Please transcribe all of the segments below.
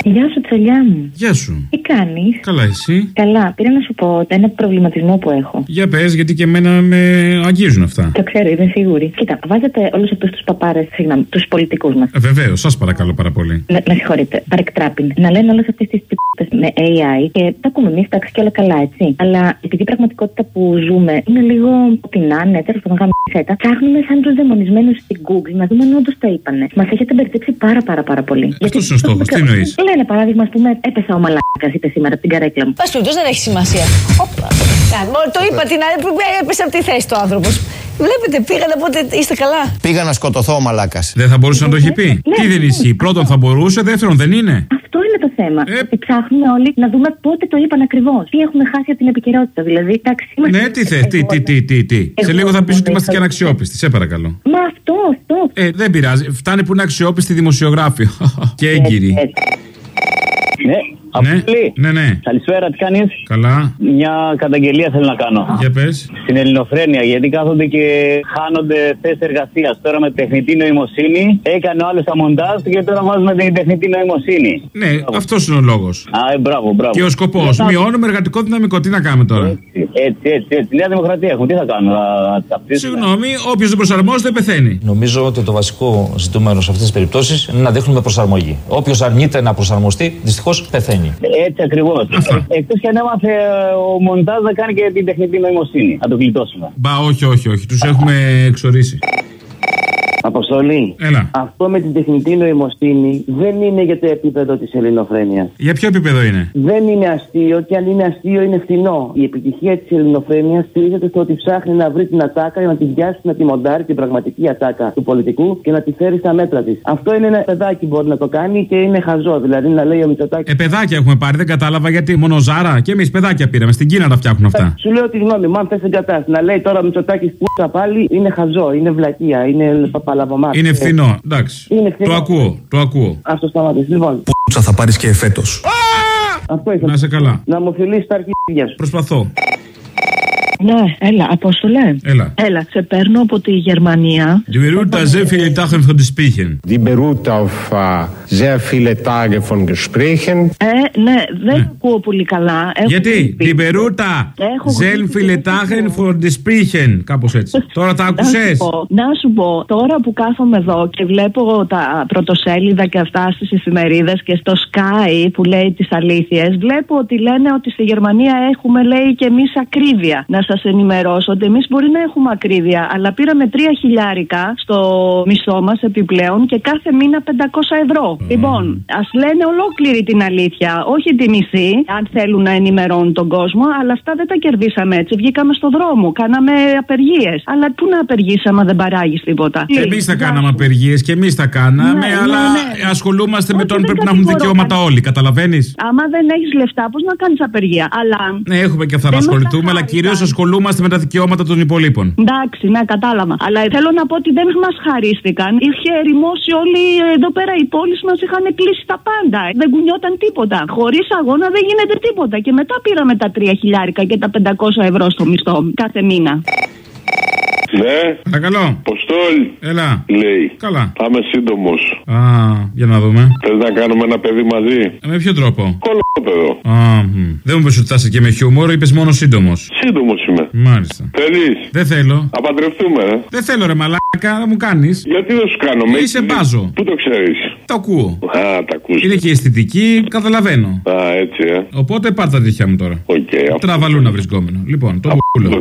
Γεια σου, τσολιά μου. Γεια σου. Τι κάνεις? Καλά, εσύ? Καλά, πήρα να σου πω ένα προβληματισμό που έχω. Για πες, γιατί και εμένα με αγγίζουν αυτά. Το ξέρω, είμαι σίγουρη. Κοίτα, βάζετε όλους αυτούς τους παπάρες, συγγνώμη, τους πολιτικούς μας. Βεβαίως, σας παρακαλώ πάρα πολύ. Με συγχωρείτε, παρεκτράπην. Να λένε όλες αυτές τις τυπές με AI και τα ακούμε εμείς, εντάξει, και όλα καλά, έτσι. Αλλά επειδή η πραγματικότητα που ζούμε είναι λίγο ό,τι να είναι, τέλος πάντων, γαμισέτα, ψάχνουμε σαν τους δαιμονισμένους στην Google να δούμε αν όντως τα είπανε. Μας έχετε μπερδέψει πάρα πολύ. Αυτός είναι ο στόχος, τι εννοείς? Λένε παράδειγμα, ας πούμε, έπεσα ο μαλάκας, είπε σήμερα από την καρέκλα μου. Πας περιπτώσει, δεν έχει σημασία. Το είπα την άλλη, έπεσε από τη θέση του άνθρωπος. Βλέπετε, πήγανε, οπότε είστε καλά. Πήγα να σκοτωθώ ο μαλάκας. Δεν θα μπορούσε να το έχει πει. Ναι. Τι δεν ισχύει? Πρώτον θα μπορούσε, δεύτερον δεν είναι. Αυτό είναι το θέμα. Ψάχνουμε όλοι να δούμε πότε το είπαν ακριβώς. Τι έχουμε χάσει από την επικαιρότητα, δηλαδή. Εντάξει, ναι, τι θες, τι. Σε λίγο θα πεις ότι είμαστε και αναξιόπιστοι, σε παρακαλώ. Μα αυτό. Δεν πειράζει. Φτάνει που είναι αξιόπιστοι δημοσιογράφοι. Και έγκυροι. Ναι. Αποστολή. Ναι. Καλησπέρα, τι κάνεις? Καλά. Μια καταγγελία θέλω να κάνω. Για πες. Στην ελληνοφρένεια, γιατί κάθονται και χάνονται θέσεις εργασίας. Τώρα με τεχνητή νοημοσύνη έκανε ο άλλος τα μοντάζ και τώρα βάζουμε την τεχνητή νοημοσύνη. Ναι, αυτός είναι ο λόγος. Μπράβο. Και ο σκοπός. Μειώνουμε εργατικό δυναμικό. Τι να κάνουμε τώρα? Έτσι. Νέα Δημοκρατία έχουμε. Τι θα κάνουμε? Συγγνώμη, όποιος δεν προσαρμόζεται πεθαίνει. Νομίζω ότι το βασικό ζητούμενο σε αυτές τις περιπτώσεις είναι να δείχνουμε προσαρμογή. Όποιος αρνείται να προσαρμοστεί, δυστυχώς πεθαίνει. Έτσι ακριβώς. Εκτός και αν έμαθε ο μοντάζ να κάνει και την τεχνητή νοημοσύνη. Να το γλιτώσουμε. Μπα, όχι. Τους έχουμε εξορίσει. Αποστολή. Έλα. Αυτό με την τεχνητή νοημοσύνη δεν είναι για το επίπεδο της ελληνοφρένειας. Για ποιο επίπεδο είναι? Δεν είναι αστείο και αν είναι αστείο είναι φθηνό. Η επιτυχία της ελληνοφρένειας στηρίζεται στο ότι ψάχνει να βρει την ατάκα για να τη πιάσει, να τη μοντάρει την πραγματική ατάκα του πολιτικού και να τη φέρει στα μέτρα της. Αυτό είναι ένα παιδάκι μπορεί να το κάνει και είναι χαζό. Δηλαδή να λέει ο Μητσοτάκης. Παιδάκια έχουμε πάρει, δεν κατάλαβα γιατί. Μόνο Ζάρα και εμείς παιδάκια πήραμε. Στην Κίνα τα φτιάχνουν αυτά. Σου λέω τη γνώμη μου, αν θες εγκατάσταση. Να λέει τώρα ο Μητσοτάκης που πάλι είναι χαζό, είναι βλακεία, είναι παλαβομάτι. Είναι φθηνό, εντάξει. Το ακούω. Ας το σταματήσεις. Λοιπόν. Πούτσα θα πάρεις και εφέτος. Αυτό ήθελα. Να είσαι καλά. Να μου φιλήσεις τα αρχίδια σου. Προσπαθώ. Ναι, έλα, Απόστολε. Έλα, σε παίρνω από τη Γερμανία. Die beruht da sehr viele Tage von Gesprächen. Die beruht auf sehr viele Tage von Gesprächen. Ναι, δεν ακούω πολύ καλά. Γιατί? Die beruht da sehr viele Tage von Gesprächen. Κάπως έτσι. Τώρα τα άκουσες? Να σου πω, τώρα που κάθομαι εδώ και βλέπω τα πρωτοσέλιδα και αυτά στις εφημερίδες και στο Sky που λέει τις αλήθειες, βλέπω ότι λένε ότι στη Γερμανία έχουμε, λέει, και εμείς ακρίβεια. Να σας ενημερώσω ότι εμείς μπορεί να έχουμε ακρίβεια, αλλά πήραμε 3 χιλιάρικα στο μισθό μας επιπλέον και κάθε μήνα 500 ευρώ. Λοιπόν, ας λένε ολόκληρη την αλήθεια, όχι τη μισή, αν θέλουν να ενημερώνουν τον κόσμο, αλλά αυτά δεν τα κερδίσαμε έτσι. Βγήκαμε στο δρόμο, κάναμε απεργίες. Αλλά πού να απεργήσουμε αν δεν παράγεις τίποτα? Και εμείς θα κάναμε απεργίες και εμείς θα κάναμε, αλλά ασχολούμαστε με το αν πρέπει να έχουν δικαιώματα όλοι. Καταλαβαίνεις? Άμα δεν έχεις λεφτά, πώς να κάνεις απεργία? Αλλά. Ναι, έχουμε και αυτά να ασχοληθούμε, αλλά κυρίως ασχολούμαστε με τα δικαιώματα των υπολείπων. Εντάξει, ναι, κατάλαβα. Αλλά θέλω να πω ότι δεν μας χαρίστηκαν. Είχε ερημώσει όλοι εδώ πέρα, οι πόλεις μας είχαν κλείσει τα πάντα. Δεν κουνιόταν τίποτα. Χωρίς αγώνα δεν γίνεται τίποτα. Και μετά πήραμε τα 3 χιλιάρικα και τα 500 ευρώ στο μισθό κάθε μήνα. Ναι. Παρακαλώ. Ποστόλ. Έλα. Λέει. Καλά. Θα είμαι σύντομος. Για να δούμε. Θες να κάνουμε ένα παιδί μαζί? Με ποιο τρόπο? Κολόπεδο. Δεν μου πες ότι θα είσαι και με χιούμορ, είπες μόνο σύντομος. Σύντομος είμαι. Μάλιστα. Θέλεις? Δεν θέλω. Να παντρευτούμε, Δεν θέλω, ρε μαλάκα, δεν μου κάνεις. Γιατί δεν σου κάνω? Είσαι μπάζο. Πού το ξέρεις? Το ακούω. Τα ακούς. Είναι και η αισθητική, καταλαβαίνω. Έτσι, Οπότε πάρ' τα δίχτυα μου τώρα. Okay, τραβαλούνα βρισκόμενο. Λοιπόν, το πουλό.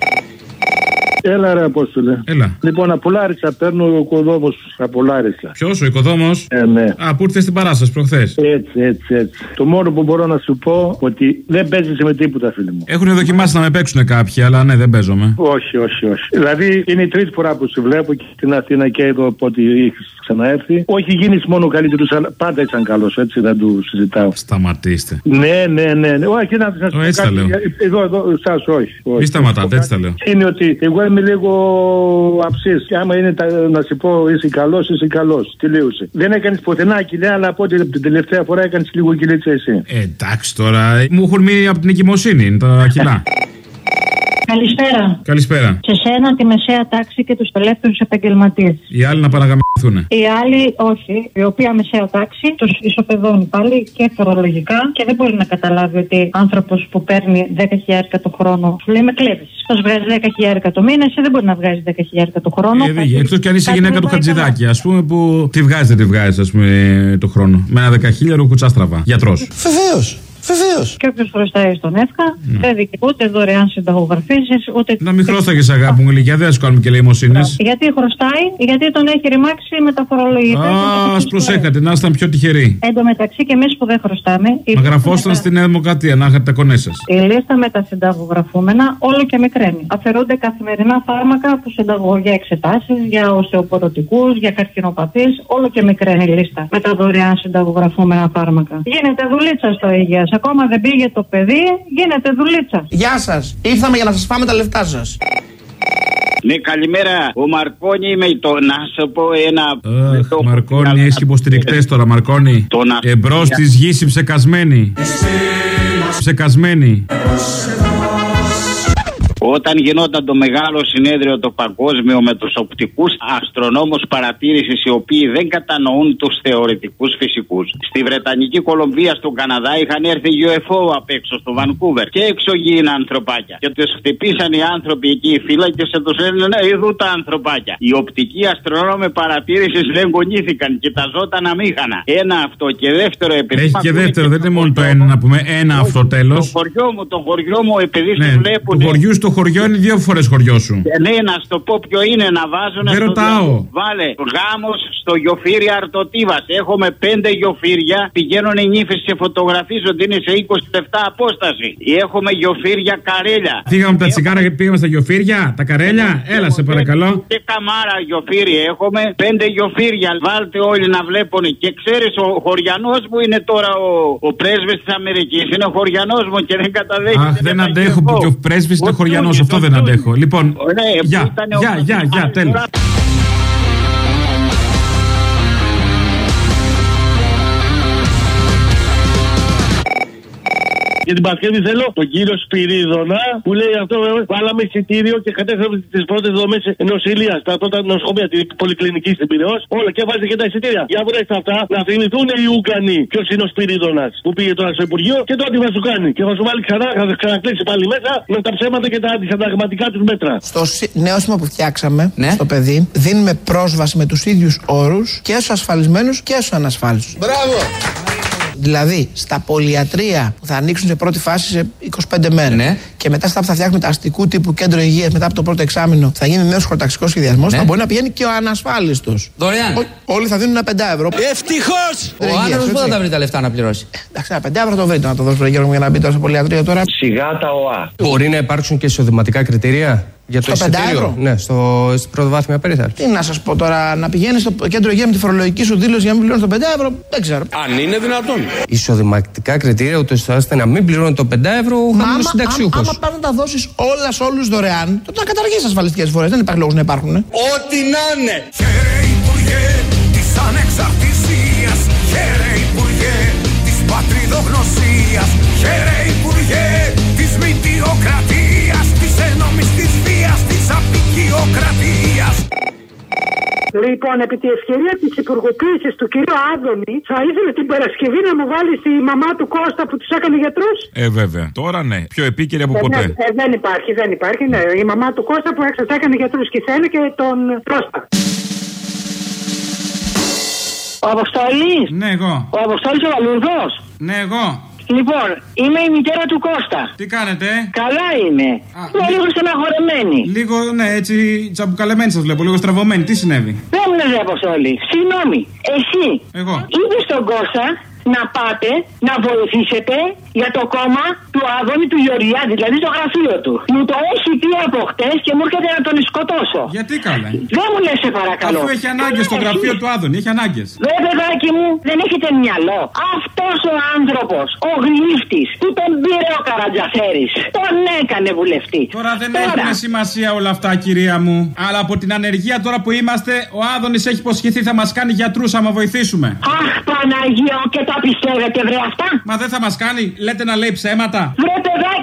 Έλα ρε Απόστολε. Έλα. Λοιπόν, από Λάρισα παίρνω ο οικοδόμος από Λάρισα. Ποιος, ο οικοδόμος? Ναι. Που ήρθε στην παράσταση προχθές. Έτσι. Το μόνο που μπορώ να σου πω ότι δεν παίζεις με τίποτα, φίλε μου. Έχουν δοκιμάσει να με παίξουν κάποιοι, αλλά ναι, δεν παίζομαι. Όχι. Δηλαδή είναι η τρίτη φορά που σε βλέπω και στην Αθήνα και εδώ από ό,τι έχεις ξαναέρθει. Όχι γίνεις μόνο καλύτερος, αλλά πάντα ήσαν καλός, έτσι δεν του συζητάω. Σταματήστε. Ναι. Όχι, να σας πω έτσι τα λέω. Εδώ, σας όχι. Μη σταματάτε, έτσι τα λέω. Είναι ότι εγώ είμαι λίγο αψής. Και άμα είναι να σου πω είσαι καλός. Τελείωσε. Δεν έκανες πουθενά κοιλιά, αλλά από την τελευταία φορά έκανες λίγο κυλίτσα εσύ. Εντάξει τώρα. Μου έχουν μείνει από την εγκυμοσύνη τα κιλά. Καλησπέρα. Καλησπέρα. Σε σένα, τη μεσαία τάξη και τους ελεύθερους επαγγελματίες. Οι άλλοι να παραγαμηθούν. Οι άλλοι όχι. Η οποία μεσαία τάξη τους ισοπεδώνει πάλι και φορολογικά και δεν μπορεί να καταλάβει ότι άνθρωπος που παίρνει 10.000 το χρόνο. Σου λέει με κλέβεις. Σας βγάζει 10.000 το μήνα, εσύ δεν μπορεί να βγάζει 10.000 το χρόνο. Εκτός κι αν είσαι γυναίκα του Χατζηδάκη, ας πούμε, που τη βγάζει, ας πούμε, το χρόνο. Με ένα 10.000 κουτσάστραβα. Γιατρός. Βεβαίως. Βεβαίως. Και όποιος χρωστάει στον ΕΦΚΑ, δεν δικαιούται ούτε δωρεάν συνταγογραφήσεις, ούτε. Να μην χρωστάγεις, αγάπη μου, ηλικία, δεν σου κάνουμε και ελεημοσύνες. Γιατί χρωστάει, γιατί τον έχει ρημάξει με τα φορολογικά. Ας προσέχατε, να ήσταν πιο τυχεροί. Εν τω μεταξύ και εμείς που δεν χρωστάμε. Να γραφόσταν στη Νέα Δημοκρατία, να είχατε τα κονέ σας. Η λίστα με τα συνταγογραφούμενα όλο και μικραίνει. Αφαιρούνται καθημερινά φάρμακα που για εξετάσεις, για οσεοπορωτικούς, για καρκινοπαθείς, όλο και μικραίνει η λίστα με τα δωρεάν συνταγογραφούμενα φάρμακα. Γίνεται δουλίτσα στο υγεία. Ακόμα δεν πήγε το παιδί, γίνεται δουλίτσα. Γεια σας. Ήρθαμε για να σας πάμε τα λεφτά σας. Ναι, καλημέρα. Ο Μαρκόνι είμαι. Να σου πω ένα. Μαρκόνι, έχει υποστηρικτές τώρα, Μαρκόνι. Εμπρός της γης ψεκασμένη. Ψεκασμένη. Όταν γινόταν το μεγάλο συνέδριο το παγκόσμιο με τους οπτικούς αστρονόμους παρατήρησης οι οποίοι δεν κατανοούν τους θεωρητικούς φυσικούς, στη Βρετανική Κολομβία, στον Καναδά είχαν έρθει UFO απ' έξω στο Βανκούβερ και εξωγήινα ανθρωπάκια. Και τους χτυπήσαν οι άνθρωποι εκεί, οι φύλακες, και τους λένε ναι, ειδού τα ανθρωπάκια. Οι οπτικοί αστρονόμοι παρατήρησης δεν γονήθηκαν, κοιταζόταν αμήχανα. Ένα αυτό και δεύτερο επειδή. Έχει και δεύτερο, δεν είναι μόνο το ένα, να πούμε ένα αυτό τέλος. Το χωριό μου, επειδή σε βλέπουν. Το χωριού στο χωριό είναι 2 φορές χωριό σου. Ναι, να σου το πω ποιο είναι, να βάζουν. Δεν ρωτάω. Βάλε γάμος στο Γιοφύρι Αρτοτίβας. Έχουμε 5 Γιοφύρια. Πηγαίνουν οι νύφες και φωτογραφίζονται, είναι σε 20 λεπτά απόσταση. Έχουμε Γιοφύρια Καρέλια. Φύγαμε τα τσιγάρα και πήγαμε στα Γιοφύρια, τα Καρέλια. Έλα, σε παρακαλώ. Και Καμάρα Γιοφύρι έχουμε. 5 Γιοφύρια. Βάλτε όλοι να βλέπουν. Και ξέρεις, ο χωριανός μου είναι τώρα ο πρέσβης της Αμερικής. Είναι ο χωριανός μου και δεν καταδέχεται. Αχ, δεν αντέχω που και ο πρέσβης είναι χωριανός. Αυτό δεν αντέχω. Λοιπόν, γεια, τέλος. Για την Παρασκευή θέλω τον κύριο Σπυρίδωνα που λέει αυτό. Βάλαμε εισιτήριο και κατέφεραμε τις πρώτες δομές νοσηλείας. Τα πρώτα νοσοκομεία, την πολυκλινική στην Πειραιώς. Όλα και βάζει και τα εισιτήρια. Για βρέστε αυτά να θυμηθούν οι Ούγγανοι ποιος είναι ο Σπυρίδωνας που πήγε τώρα στο Υπουργείο και τότε θα σου κάνει. Και θα σου βάλει ξανά, θα ξανακλείσει πάλι μέσα με τα ψέματα και τα αντισυνταγματικά του μέτρα. Στο νέο σήμα που φτιάξαμε στο παιδί δίνουμε πρόσβαση με τους ίδιους όρους και στους ασφαλισμένους και στους ανασφάλιστους. Μπράβο! Δηλαδή, στα πολυιατρία που θα ανοίξουν σε πρώτη φάση σε 25 μέρες. Ναι. Και μετά στα που θα φτιάχνουμε τα αστικού τύπου κέντρο υγείας μετά από το πρώτο εξάμηνο, θα γίνει νέος χωροταξικός σχεδιασμός. Ναι. Θα μπορεί να πηγαίνει και ο ανασφάλιστος. Δωρεάν. Όλοι θα δίνουν ένα 5€. Ευτυχώς! Ο άνθρωπος πού θα τα βρει τα λεφτά να πληρώσει. Εντάξει, ένα 5€ θα το βρείτε να το δώσω Γιώργο για να μπει τώρα στο πολυιατρίο τώρα. Σιγά τα ΟΑ. Μπορεί να υπάρξουν και εισοδηματικά κριτήρια. Για το εισιτήριο. Ναι, στην πρωτοβάθμια περίθαλψη. Τι να σας πω τώρα, να πηγαίνεις στο κέντρο υγεία με τη φορολογική σου δήλωση για να μην πληρώνεις το 5€, δεν ξέρω. Αν είναι δυνατόν. Εισοδηματικά κριτήρια, ούτως ώστε να μην πληρώνει το 5€ ο χαμηλός συνταξιούχος. Άμα πας να τα δώσεις όλα σε όλους δωρεάν, τότε να καταργήσεις ασφαλιστικές φορές. Δεν υπάρχει λόγος να υπάρχουν. Ό,τι να είναι. Χαίρε Υπουργέ της Ανεξαρτησίας, χαίρε Υπουργέ της Πατριδογνωσίας, χαίρε Υπουργέ της Μητιοκρατίας, της Ένωμης της Βίας, της Απικιοκρατίας. Λοιπόν, επί τη ευκαιρία της υπουργοποίησης του κυρίου Άδωνη, θα ήθελε την Παρασκευή να μου βάλει τη μαμά του Κώστα που τους έκανε γιατρούς. Βέβαια. Τώρα ναι. Πιο επίκαιρη από ποτέ. Δεν υπάρχει. Ναι. Η μαμά του Κώστα που τους έκανε γιατρούς και θέλει και τον Κώστα. Ο Αποστόλης. Ναι, εγώ. Ο Αποστόλης ο Βαλουρδός. Ναι, εγώ. Λοιπόν, είμαι η μητέρα του Κώστα. Τι κάνετε? Καλά είμαι. Είμαι λίγο στεναχωρεμένη. Λίγο, ναι, έτσι τσαμπουκαλεμένη σας βλέπω, λίγο στραβωμένη. Τι συνέβη? Δεν μου λες, Αποστόλη. Συγγνώμη, εσύ είπες στον Κώστα να πάτε να βοηθήσετε για το κόμμα του Άδωνη του Γεωργιάδη, δηλαδή το γραφείο του. Μου το έχει πει από χτες και μου έρχεται να τον σκοτώσω. Γιατί καλά? Δεν μου λες, σε παρακαλώ. Αφού έχει ανάγκες στο γραφείο του Άδωνη, έχει ανάγκες. Δε παιδάκι μου, δεν έχετε μυαλό. Αυτός ο άνθρωπος, ο γλύφτης, που τον πήρε ο Καρατζαφέρης, τον έκανε βουλευτή. Τώρα δεν έχουν σημασία όλα αυτά, κυρία μου. Αλλά από την ανεργία τώρα που είμαστε, ο Άδωνης έχει υποσχεθεί θα μας κάνει γιατρούς άμα βοηθήσουμε. Αχ, Παναγία, και τα πιστεύετε, βρε αυτά. Μα δεν θα μας κάνει, λέτε να λέει ψέματα. Βρε παιδάκι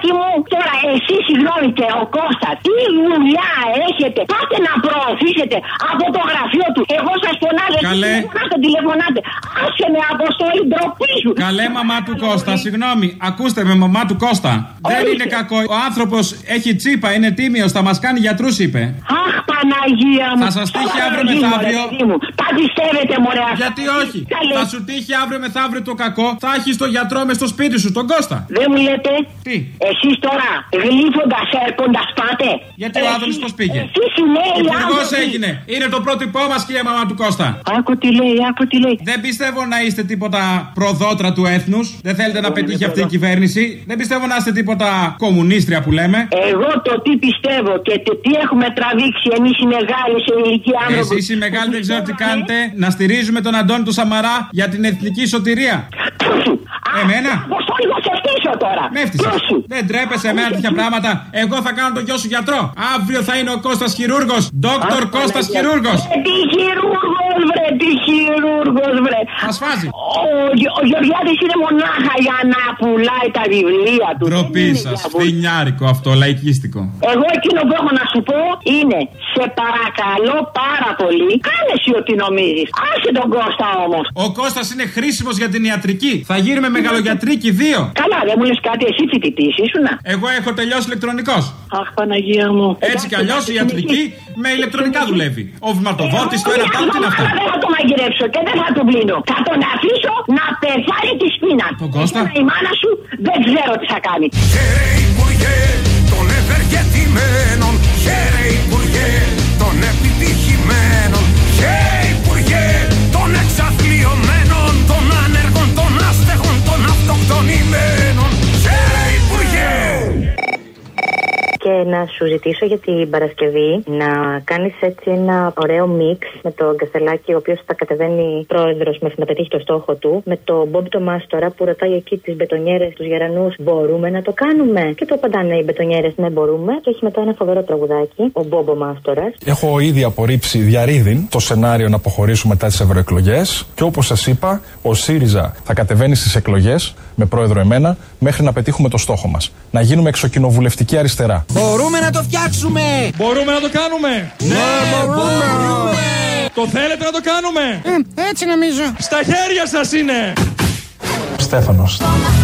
αγοράκι μου. Τώρα εσύ συγγνώμη και ο Κώστας, τι δουλειά έχετε? Πάτε να προωθήσετε από το γραφείο του. Εγώ σας φωνάζω. Καλέ. Τηλεφωνάτε. Άσε με, Αποστόλη, ντροπή σου. Καλέ μαμά του Κώστα, συγγνώμη. Ακούστε με, μαμά του Κώστα. Δεν είναι κακό. Ο άνθρωπος έχει τσίπα, είναι τίμιος, θα μας κάνει γιατρούς, είπε. Αχ, Παναγία μου. Θα σας τύχει αύριο μεθαύριο. Τα πιστεύετε, μωρέ. Γιατί όχι? Θα σου τύχει αύριο μεθαύριο το κακό. Θα έχεις τον γιατρό μες στο σπίτι σου, τον Κώστα. Δεν μου λέτε. Τι? Εσείς τώρα γλύφοντας, έρχοντας πάτε. Γιατί ο Άδωνης πώς πήγε? Εσείς οι νέοι υπουργός έγινε. Είναι το πρότυπό μας, κυρία μαμά του Κώστα. Άκου τι λέει, άκου τι λέει. Δεν πιστεύω να είστε τίποτα προδότρα του έθνους. Δεν θέλετε να πετύχει αυτή η κυβέρνηση. Δεν πιστεύω να είστε τίποτα κομμουνίστρια που λέμε. Εγώ το τι πιστεύω και το τι έχουμε τραβήξει εμείς οι μεγάλοι σε ηλικία άνθρωποι. Εσείς οι μεγάλοι δεν ξέρω τι κάνετε. Να στηρίζουμε τον Αντώνη του Σαμαρά για την εθνική σωτηρία. Εμένα. Πώς το λίγο σε φτύσω τώρα. Με έφτιαξε. Δεν τρέπεσαι εμένα τέτοια πράγματα. Εγώ θα κάνω τον γιο σου γιατρό. Αύριο θα είναι ο Κώστας χειρούργος. Δόκτωρ Κώστας χειρούργος. Τι χειρούργος, βρε, τι χειρούργος, βρε. Θα σφάζει. Ο Γεωργιάδης είναι μονάχα για να πουλάει τα βιβλία του. Ντροπή σας. Φθινιάρικο αυτό, λαϊκίστικο. Εγώ εκείνο που έχω να σου πω είναι, σε παρακαλώ πάρα πολύ, κάνε εσύ ό,τι νομίζεις. Άσε τον Κώστα όμως. Ο Κώστας είναι χρήσιμος για την ιατρική. Θα γίνουμε μεγαλογιατρίκοι 2. Καλά, δεν μου λες κάτι, εσύ φοιτητής ήσουνα? Εγώ έχω τελειώσει ηλεκτρονικός. Αχ, Παναγία μου. Έτσι κι αλλιώς η ιατρική με ηλεκτρονικά δουλεύει. Ο βηματοδότης, το ένα πάνω, τι είναι αυτά? Δεν θα το μαγειρέψω και δεν θα τον πλύνω. Θα τον αφήσω να πεθάνει τη σπίνα. Τον Κώστα. Η μάνα σου δεν ξέρω τι θα κάνει. Χαίρε Υπουργέ των ευεργετημένων. Χαίρε Υπουργέ των επιτυχημένων. Χαίρε Υπουργέ των εξαθλιωμένων, των άνεργων, των άστεγων, των αυτοκτονημένων. Χαίρε Υπουργέ. Και να σου ζητήσω για την Παρασκευή να κάνεις έτσι ένα ωραίο μίξ με τον Καστελάκη, ο οποίος θα κατεβαίνει πρόεδρος μέχρι να πετύχει το στόχο του, με τον Μπομπ το Μάστορα που ρωτάει εκεί τις μπετονιέρες, τους γερανούς, μπορούμε να το κάνουμε? Και το απαντάνε οι μπετονιέρες, ναι, μπορούμε. Και έχει μετά ένα φοβερό τραγουδάκι, ο Μπομπ ο Μάστορας. Έχω ήδη απορρίψει διαρρήδην το σενάριο να αποχωρήσουμε μετά τις ευρωεκλογές. Και όπως σας είπα, ο ΣΥΡΙΖΑ θα κατεβαίνει στις εκλογές με πρόεδρο εμένα μέχρι να πετύχουμε το στόχο μας. Να γίνουμε εξοκοινοβουλευτική αριστερά. Μπορούμε να το φτιάξουμε! Μπορούμε να το κάνουμε! Ναι, μπορούμε! Το θέλετε να το κάνουμε! Έτσι νομίζω. Στα χέρια σας είναι! Στέφανος.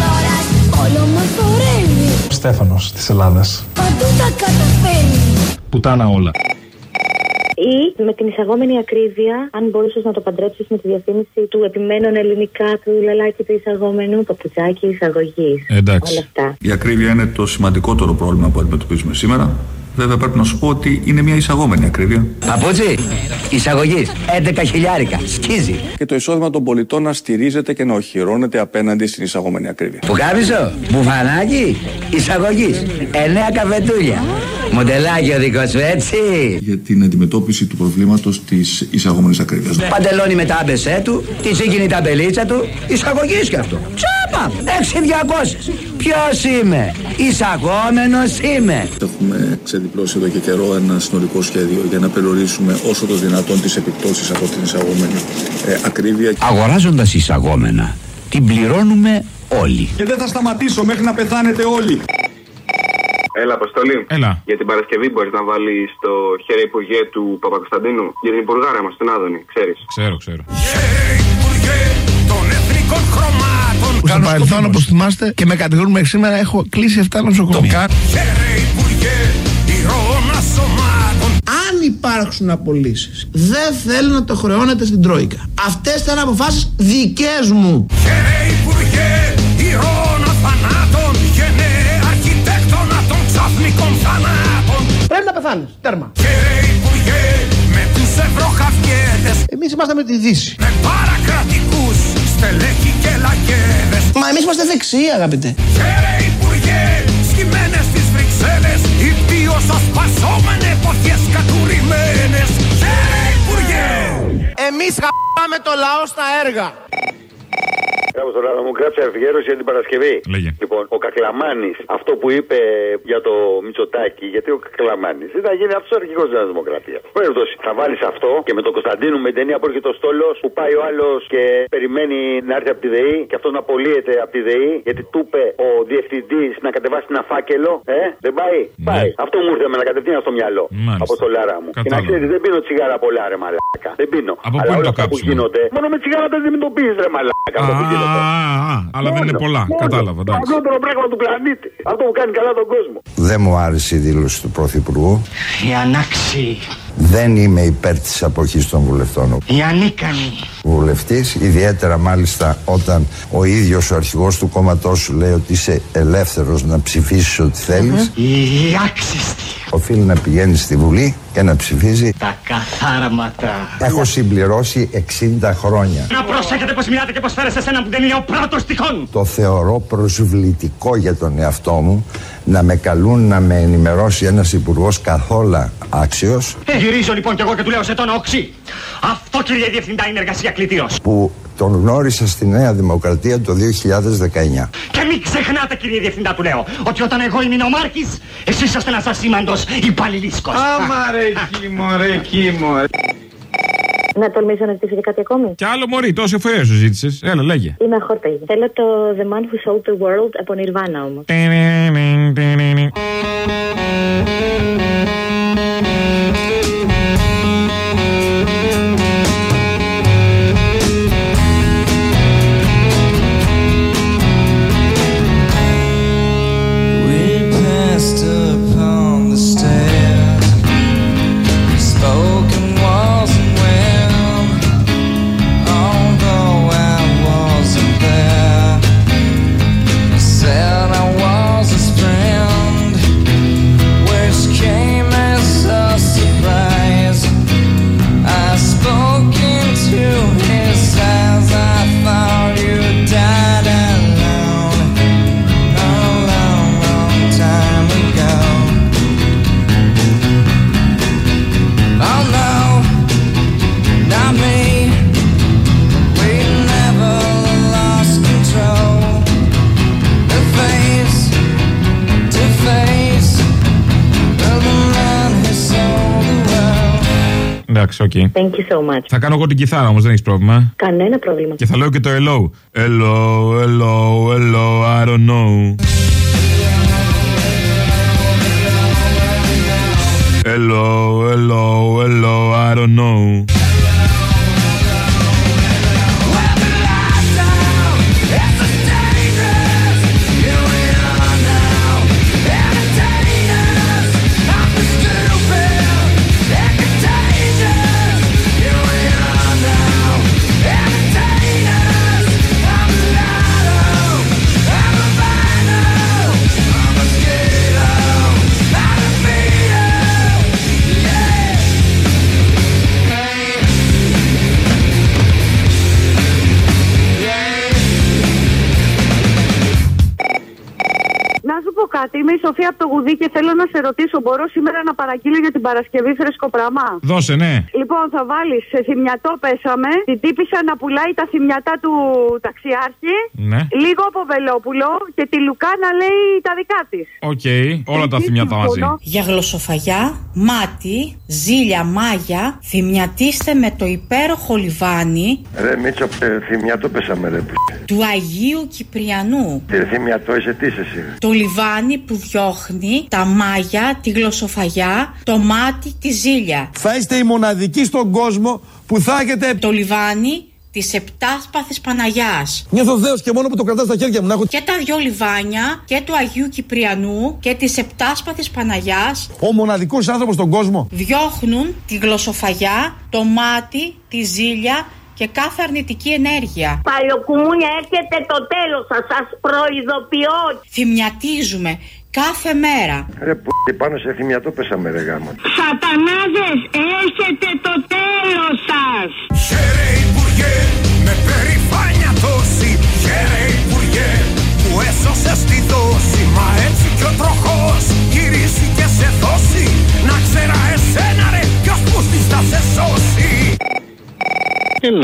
Στέφανος της Ελλάδας. Παντού τα καταφέρνει. Πουτάνα όλα. Ή με την εισαγόμενη ακρίβεια, αν μπορούσες να το παντρέψεις με τη διαφήμιση του επιμένων ελληνικά του λαλάκι του εισαγόμενου, παπουτσάκι εισαγωγής. Εντάξει. Όλα αυτά. Η ακρίβεια είναι το σημαντικότερο πρόβλημα που αντιμετωπίζουμε σήμερα. Βέβαια πρέπει να σου πω ότι είναι μια εισαγόμενη ακρίβεια. Παπούτσι, εισαγωγής, 11 χιλιάρικα, σκίζει. Και το εισόδημα των πολιτών να στηρίζεται και να οχυρώνεται απέναντι στην εισαγόμενη ακρίβεια. Πουκάμισο, μπουφανάκι, εισαγωγής, 9 καφετούλια. Μοντελάκι ο δικός σου, έτσι. Για την αντιμετώπιση του προβλήματος της εισαγόμενης ακρίβειας. Παντελόνι με τα άμπεσέ του, τη σύγκινη ταμπελίτσα του, εισαγωγής κι αυτό. Τσάπα, 6.200. Ποιος είμαι, εισαγόμενος είμαι. Έχουμε ξεδιπλώσει εδώ και καιρό ένα συνολικό σχέδιο για να περιορίσουμε όσο το δυνατόν τις επιπτώσεις από την εισαγόμενη ακρίβεια. Αγοράζοντας εισαγόμενα, την πληρώνουμε όλοι. Και δεν θα σταματήσω μέχρι να πεθάνετε όλοι. Έλα, Αποστολή. Έλα. Για την Παρασκευή μπορείς να βάλεις το χέρι Υπουργέ του Παπακοσταντίνου. Για την Υπουργάρα μας, τον Άδωνη, ξέρεις. Ξέρω. Χαίρε Υπουργέ των εθνικών χρωμάτων. Που στο παρελθόν, όπως θυμάστε, και με κατηγορούν μέχρι σήμερα, έχω κλείσει 7 νοσοκομεία. Χαίρε Υπουργέ ηρώνα σωμάτων. Αν υπάρξουν απολύσεις, δεν θέλω να το χρεώνετε στην Τρόικα. Αυτές ήταν αποφάσεις δικές μου. Χαίρε Υπουργέ ηρώνα θανάτων. Γενναίε αρχιτέκτονα των ξαφνικών θανάτων. Πρέπει να πεθάνεις. Τέρμα. Χαίρε Υπουργέ με τους ευρωχαυγέτες. Εμείς είμαστε με τη Δύση. Με παρακρατικούς στελέχη και λακέδες. Μα εμείς είμαστε δεξιοί, αγαπητέ. Χαίρε Υπουργέ σκυμμένες στις Βρυξέλλες. Υπτίως ασπασόμενε εποχές κατουρημένες. Χαίρε Υπουργέ. Εμείς χα***αμε το λαό στα έργα. Αποστολάρα μου, γράψε αφιέρωση για την Παρασκευή. Λέγε. Λοιπόν, ο Κακλαμάνης, αυτό που είπε για το Μητσοτάκη, γιατί ο Κακλαμάνης δεν θα γίνει αυτό ο αρχηγός της Νέας Δημοκρατίας. Περίπτωση, θα βάλεις αυτό και με τον Κωνσταντίνου με την ταινία που έρχεται ο Στόλος, που πάει ο άλλος και περιμένει να έρθει από τη ΔΕΗ και αυτό να απολύεται από τη ΔΕΗ, γιατί του είπε ο διευθυντής να κατεβάσει ένα φάκελο. Δεν πάει. Ναι. Πάει. Αυτό μου ήρθε με να κατευθείαν στο μυαλό. Αποστολάρα μου. Και να ξέρεις, δεν πίνω τσιγάρα πολλά, ρε μαλάκα. Δεν πίνω. Από πού είναι το κάψιμο? Που γίνονται, μόνο με τσιγάρα δεν αντιμετωπίζεις, ρε μαλάκα. Αλλά δεν είναι πολλά. Κατάλαβα. Το αγρότερο πράγμα του πλανήτη. Αυτό που κάνει καλά τον κόσμο. Δεν μου άρεσε η δήλωση του Πρωθυπουργού. Η ανάξιοι. Δεν είμαι υπέρ της αποχής των βουλευτών. Οι ανίκανοι. Βουλευτής, ιδιαίτερα μάλιστα όταν ο ίδιος ο αρχηγός του κόμματός σου λέει ότι είσαι ελεύθερος να ψηφίσεις ό,τι θέλεις. Οι άξιστοι. Οφείλει να πηγαίνει στη Βουλή και να ψηφίζει. Τα καθάρματα. Έχω συμπληρώσει 60 χρόνια. Να προσέχετε πως μιλάτε και πως φέρεστε σε έναν που δεν είναι ο πρώτος τυχόν. Το θεωρώ προσβλητικό για τον εαυτό μου να με καλούν να με ενημερώσει ένας υπουργός καθόλου άξιος. Γυρίζω λοιπόν κι εγώ και του λέω σε τον οξύ. Αυτό, κύριε Διευθυντά, είναι εργασία κλητήρος. Που τον γνώρισα στη Νέα Δημοκρατία το 2019. Και μην ξεχνάτε, κύριε Διευθυντά, του λέω, ότι όταν εγώ ήμουν ο Μάρκης, εσείς είσαστε ένας ασήμαντος υπαλληλίσκος. Μωρέ, μωρέ. Να τολμήσω να ζητήσω και κάτι ακόμη. Κι άλλο μωρή, τόσο εφοία σου ζήτησες. Έλα, λέγε. Είμαι χόρπαγη. Θέλω το The Man Who Sold the World από Nirvana όμως. Εντάξει, οκ. Thank you so much. Θα κάνω εγώ την κιθάρα όμως, δεν έχεις πρόβλημα. Κανένα πρόβλημα. Και θα λέω και το hello. Hello, I don't know. Hello, I don't know. Κάτι, είμαι η Σοφία από το Γουδί και θέλω να σε ρωτήσω, μπορώ σήμερα να παραγγείλω για την Παρασκευή φρεσκοπραμά? Δώσε, ναι. Λοιπόν, θα βάλεις σε θυμιατό πέσαμε, την τύπισσα να πουλάει τα θυμιατά του ταξιάρχη, ναι. Λίγο από βελόπουλο και τη Λουκά να λέει τα δικά της. Οκ, όλα τα θυμιατά μαζί. Για γλωσσοφαγιά, μάτι, ζήλια, μάγια, θυμιατίστε με το υπέροχο λιβάνι. Ρε Μίτσο, θυμιατό πέσαμε ρε. Του Αγίου Κυπριανού. Θυμιατό είσαι τι εσύ? Το λιβάνι που διώχνει τα μάγια, τη γλωσσοφαγιά, το μάτι, τη ζήλια. Θα είστε οι μοναδικοί στον κόσμο που θα έχετε το λιβάνι της Επτάσπαθης Παναγιάς. Νιώθω δέος και μόνο που το κρατάς στα χέρια μου να έχω και τα δυο λιβάνια και του Αγίου Κυπριανού και της Επτάσπαθης Παναγιάς. Ο μοναδικός άνθρωπος στον κόσμο. Διώχνουν τη γλωσσοφαγιά, το μάτι, τη ζήλια και κάθε αρνητική ενέργεια. Παλιοκουμούνια, έρχεται το τέλος σας προειδοποιώ. Θυμιατίζουμε κάθε μέρα. Ρε που πάνω σε θυμιατό πέσαμε ρε γάμα. Σατανάδες, έρχεται το τέλος σας. Χαίρε Υπουργέ, με περηφάνεια τόση. Χαίρε Υπουργέ, που έσωσες τη δόση. Μα έτσι κι ο τροχός γυρίσει και σε δώσει. Να ξέρα εσένα ρε, ποιος πούστης θα σε σώσει.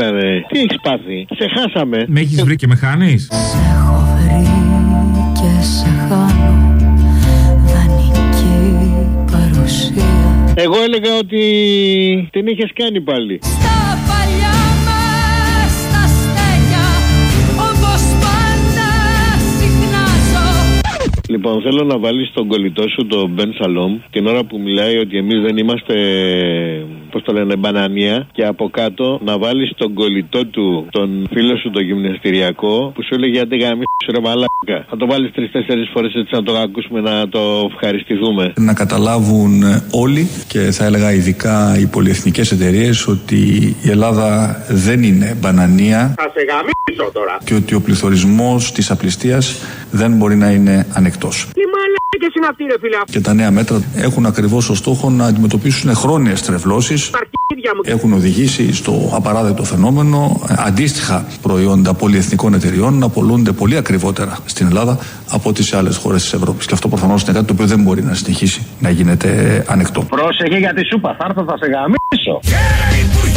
Έλα ρε, τι έχεις πάθει, σε χάσαμε. Με έχεις βρει και με χάνεις. Σε έχω βρει και σε χάνω, δανεική παρουσία. Εγώ έλεγα ότι την είχες κάνει πάλι. Στα παλιά μας τα στέκια, όπως πάντα συχνάζω. Λοιπόν, θέλω να βάλεις τον κολλητό σου, τον Μπεν Σαλόμ, την ώρα που μιλάει ότι εμείς δεν είμαστε, πώς το λένε, μπανανία, και από κάτω να βάλεις τον κολλητό του, τον φίλο σου, τον γυμναστηριακό, που σου έλεγε γιατί γαμίσου ρε μαλάκα. Θα το βάλεις 3-4 φορές έτσι να το ακούσουμε, να το ευχαριστηθούμε. Να καταλάβουν όλοι, και θα έλεγα ειδικά οι πολυεθνικές εταιρείες, ότι η Ελλάδα δεν είναι μπανανία. Θα σε γαμίσω τώρα. Και ότι ο πληθωρισμός της απληστίας δεν μπορεί να είναι ανεκτός. Τι μαλάκες είναι αυτοί ρε φίλε. Και τα νέα μέτρα έχουν ακριβώς ως στόχο να αντιμετωπίσουν χρόνιες τρευλώσεις. Έχουν οδηγήσει στο απαράδεκτο φαινόμενο αντίστοιχα προϊόντα πολυεθνικών εταιριών να πολλούνται πολύ ακριβότερα στην Ελλάδα από τις άλλες χώρες της Ευρώπης. Και αυτό προφανώς είναι κάτι το οποίο δεν μπορεί να συνεχίσει να γίνεται ανεκτό. Πρόσεχε για τη σούπα, θα έρθω, θα σε γαμίσω.